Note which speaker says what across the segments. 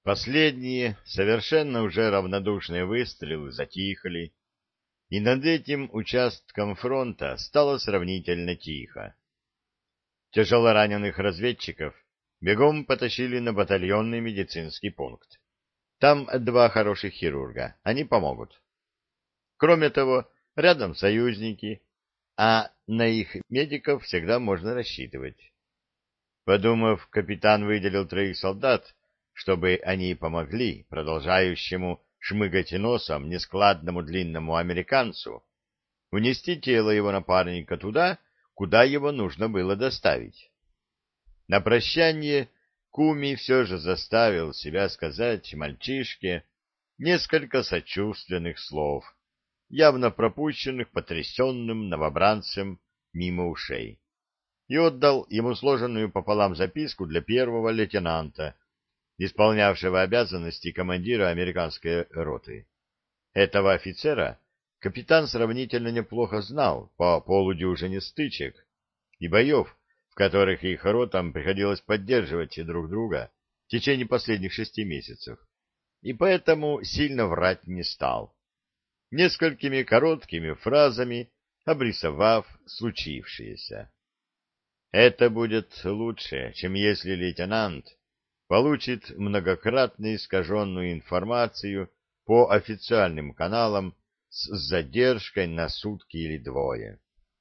Speaker 1: Последние, совершенно уже равнодушные выстрелы затихли, и над этим участком фронта стало сравнительно тихо. Тяжелораненых разведчиков бегом потащили на батальонный медицинский пункт. Там два хороших хирурга, они помогут. Кроме того, рядом союзники, а на их медиков всегда можно рассчитывать. Подумав, капитан выделил 3 солдат, чтобы они помогли продолжающему шмыгать носом нескладному длинному американцу унести тело его напарника туда, куда его нужно было доставить. На прощание Куми все же заставил себя сказать мальчишке несколько сочувственных слов, явно пропущенных потрясенным новобранцем мимо ушей, и отдал ему сложенную пополам записку для первого лейтенанта, исполнявшего обязанности командира американской роты. Этого офицера капитан сравнительно неплохо знал по полудюжине стычек и боев, в которых их ротам приходилось поддерживать друг друга в течение последних 6 месяцев, и поэтому сильно врать не стал, несколькими короткими фразами обрисовав случившееся. Это будет лучше, чем если лейтенант получит многократно искаженную информацию по официальным каналам с задержкой на сутки или двое.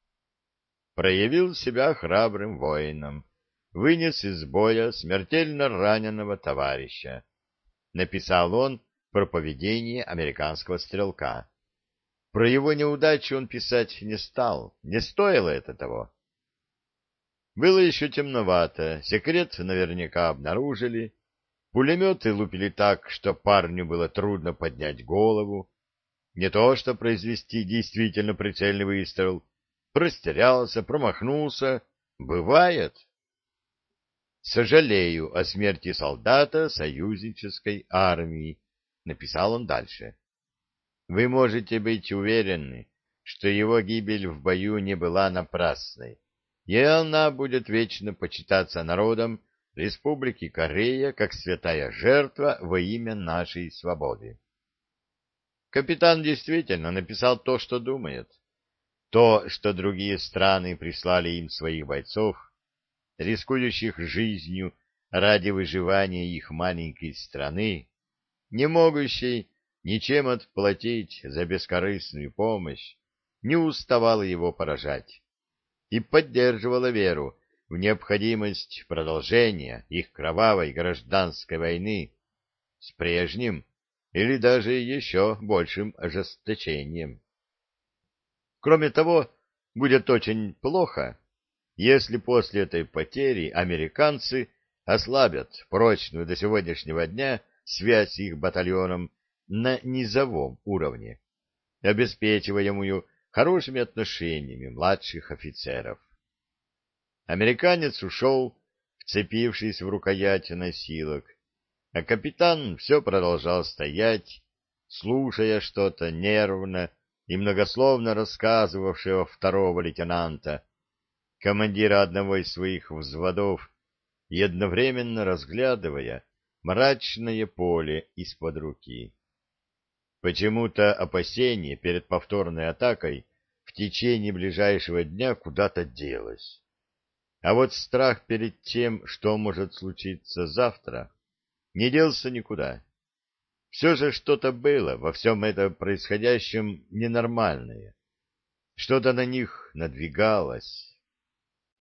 Speaker 1: Проявил себя храбрым воином, вынес из боя смертельно раненого товарища. Написал он про поведение американского стрелка. Про его неудачу он писать не стал, не стоило это того. Было еще темновато, секрет наверняка обнаружили, пулеметы лупили так, что парню было трудно поднять голову, не то что произвести действительно прицельный выстрел, растерялся, промахнулся, бывает. «Сожалею о смерти солдата союзнической армии», — написал он дальше. «Вы можете быть уверены, что его гибель в бою не была напрасной, и она будет вечно почитаться народом Республики Корея как святая жертва во имя нашей свободы». Капитан действительно написал то, что думает. То, что другие страны прислали им своих бойцов, рискующих жизнью ради выживания их маленькой страны, не могущей ничем отплатить за бескорыстную помощь, не уставало его поражать и поддерживало веру в необходимость продолжения их кровавой гражданской войны с прежним или даже еще большим ожесточением. Кроме того, будет очень плохо, если после этой потери американцы ослабят прочную до сегодняшнего дня связь с их батальоном на низовом уровне, обеспечиваемую хорошими отношениями младших офицеров. Американец ушел, вцепившись в рукоять носилок, а капитан все продолжал стоять, слушая что-то нервно и многословно рассказывавшего второго лейтенанта, командира одного из своих взводов, и одновременно разглядывая мрачное поле из-под руки. Почему-то опасение перед повторной атакой в течение ближайшего дня куда-то делось. А вот страх перед тем, что может случиться завтра, не делся никуда. Все же что-то было во всем этом происходящем ненормальное. Что-то на них надвигалось.